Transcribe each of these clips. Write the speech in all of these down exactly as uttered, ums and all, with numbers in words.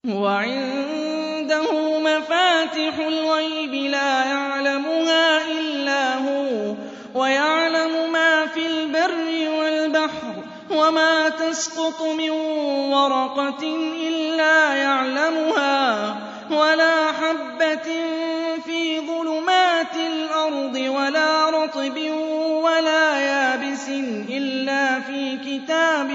وَعِندَهُ مَفَاتِحُ الْغَيْبِ لَا يَعْلَمُهَا إِلَّا هُوَ وَيَعْلَمُ مَا فِي الْبَرِّ وَالْبَحْرِ وَمَا تَسْقُطُ مِن وَرَقَةٍ إِلَّا يَعْلَمُهَا وَلَا حَبَّةٍ فِي ظُلُمَاتِ الْأَرْضِ وَلَا رَطْبٍ وَلَا يَابِسٍ إِلَّا فِي كِتَابٍ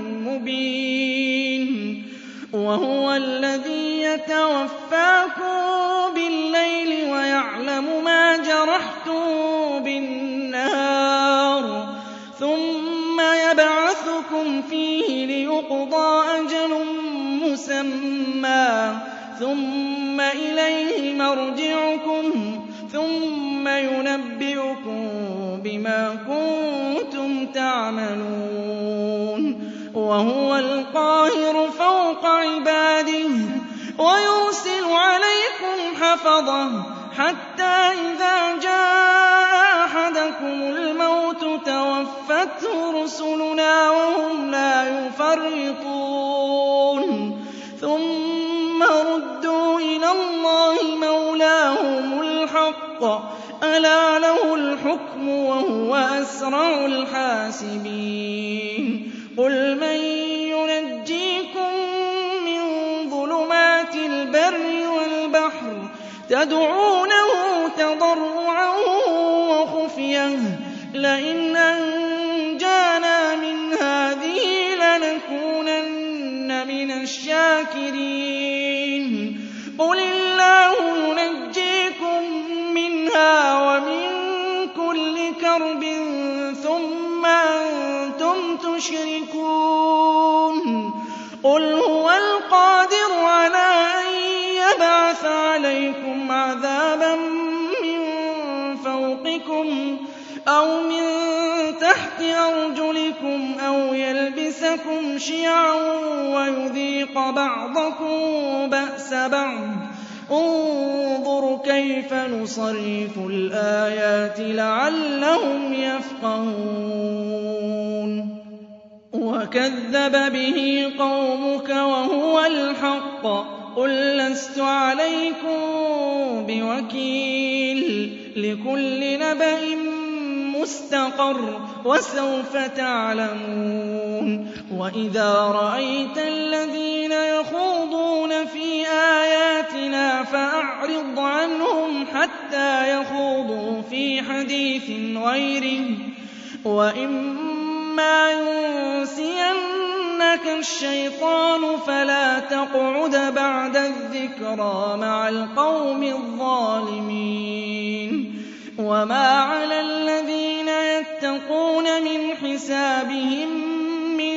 مُّبِينٍ وَهُوَ الَّذِي يَتَوَفَّاكُم بِاللَّيْلِ وَيَعْلَمُ مَا جَرَحْتُم بِالنَّهَارِ ثُمَّ يَبْعَثُكُمْ فِيهِ لِيُقْضَىٰ أَجَلٌ مُّسَمًّى ثُمَّ إِلَيْهِ مَرْجِعُكُمْ ثُمَّ يُنَبِّئُكُم بِمَا كُنتُمْ تَعْمَلُونَ وَهُوَ الْقَاهِرُ فَوْقَ عِبَادِهِ وَيُرْسِلُ عَلَيْكُمْ حَفَظَةً حَتَّىٰ إِذَا جَاءَ أَحَدَكُمُ الْمَوْتُ تَوَفَّتْهُ رُسُلُنَا وَهُمْ لَا يُفَرِّطُونَ ثُمَّ رُدُّوا إِلَى اللَّهِ مَوْلَاهُمُ الْحَقِّ أَلَا لَهُ الْحُكْمُ وَهُوَ أَسْرَعُ الْحَاسِبِينَ قُلْ مَن يُنَجِّيكُم مِّن ظُلُمَاتِ الْبَرِّ وَالْبَحْرِ تَدْعُونَهُ تَضَرُّعًا وَخُفْيَةً لَّئِنْ أَنجَانَا مِنْ هَٰذِهِ لَنَكُونَنَّ مِنَ الشَّاكِرِينَ قُلِ اللَّهُ يُنَجِّيكُم مِّنْهَا وَمِن كُلِّ كَرْبٍ ثُمَّ أَنتُمْ تُشْرِكُونَ قُلْ هُوَ الْقَادِرُ عَلَىٰ أَن يَبْعَثَ عَلَيْكُمْ عَذَابًا مِّن فَوْقِكُمْ أَوْ مِن تَحْتِ أَرْجُلِكُمْ أَوْ يَلْبِسَكُمْ شِيَعًا وَيُذِيقَ بَعْضَكُم بَأْسَ بَعْضٍ انظُرْ كَيْفَ نُصَرِّفُ الْآيَاتِ لَعَلَّهُمْ يَفْقَهُونَ وَكَذَّبَ بِهِ قَوْمُكَ وَهُوَ الْحَقُّ قُل لَّسْتُ عَلَيْكُم بِوَكِيلٍ لِّكُلِّ نَبَإٍ مُّسْتَقَرٌّ وَسَوْفَ تَعْلَمُونَ وَإِذَا رَأَيْتَ الَّذِينَ يَخُوضُونَ فِي آيَاتِنَا فَأَعْرِضْ عَنْهُمْ حَتَّىٰ يَخُوضُوا فِي حَدِيثٍ غَيْرِهِ ۚ وَإِمَّا يُنسِيَنَّكَ الشَّيْطَانُ فَلَا تَقْعُدْ بَعْدَ الذِّكْرَىٰ مَعَ الْقَوْمِ الظَّالِمِينَ وَمَا عَلَى الَّذِينَ يَتَّقُونَ مِنْ حِسَابِهِم مِّن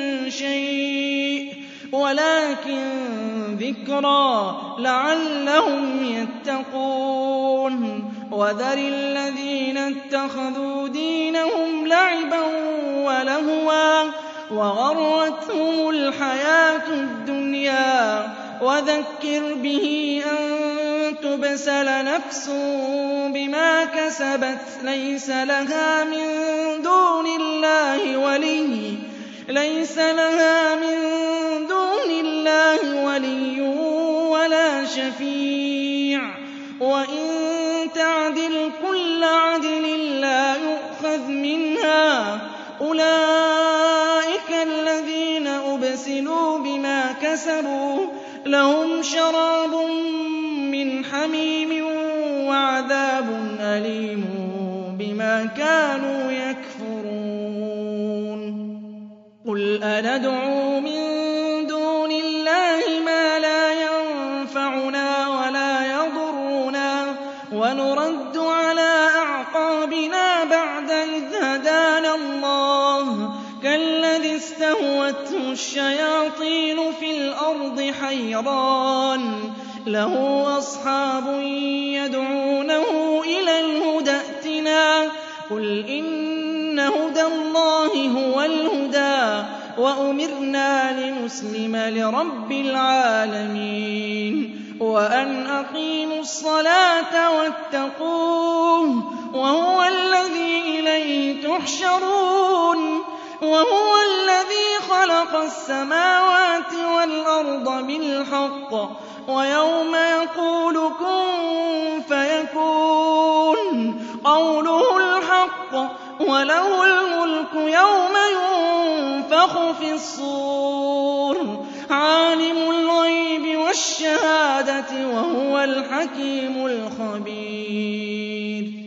شَيْءٍ وَلَٰكِن ذِكْرَىٰ لَعَلَّهُمْ يَتَّقُونَ وَذَرِ الَّذِينَ اتَّخَذُوا دِينَهُمْ لَعِبًا وَلَهْوًا وَغَرَّتْهُمُ الْحَيَاةُ الدُّنْيَا وَذَكِّرْ بِهِ أَن تُبْسَلَ نَفْسٌ بِمَا كَسَبَتْ لَيْسَ لَهَا مِن دُونِ اللَّهِ وَلِيٌّ لَيْسَ لَهَا مِن دُونِ اللَّهِ وَلِيٌّ وَلَا شَفِيعٌ وَإِن تَعْدِلْ كُلَّ عَدْلٍ لَّا يُؤْخَذْ مِنْهَا أُولَٰئِكَ الَّذِينَ أُبْسِلُوا بِمَا كَسَبُوا لَهُمْ شَرَابٌ مِّنْ حَمِيمٍ وَعَذَابٌ أَلِيمٌ بِمَا كَانُوا يَكْفُرُونَ قُلْ أَنَدْعُو مِن دُونِ اللَّهِ مَا لَا يَنفَعُنَا وَلَا يَضُرُّنَا وَنُرَدُّ عَلَىٰ أَعْقَابِنَا بَعْدَ إِذْ هَدَانَا اللَّهُ كَالَّذِي اسْتَهْوَتْهُ الشَّيَاطِينُ فِي الْأَرْضِ حَيْرَانٌ لَّهُ أَصْحَابٌ يَدْعُونَهُ إِلَى الْهُدَى ائْتِنَا قُلْ إِنَّ هُدَى اللَّهِ هُوَ الْهُدَىٰ وَأُمِرْنَا لِنُسْلِمَ لِرَبِّ الْعَالَمِينَ وَأَنْ أَقِيمُوا الصَّلَاةَ وَاتَّقُوهُ وَهُوَ الَّذِي إِلَيْهِ تُحْشَرُونَ وهو الذي خلق السماوات والأرض بالحق ويوم يقول كن فيكون قوله الحق وله الملك يوم ينفخ في الصور عالم الغيب والشهادة وهو الحكيم الخبير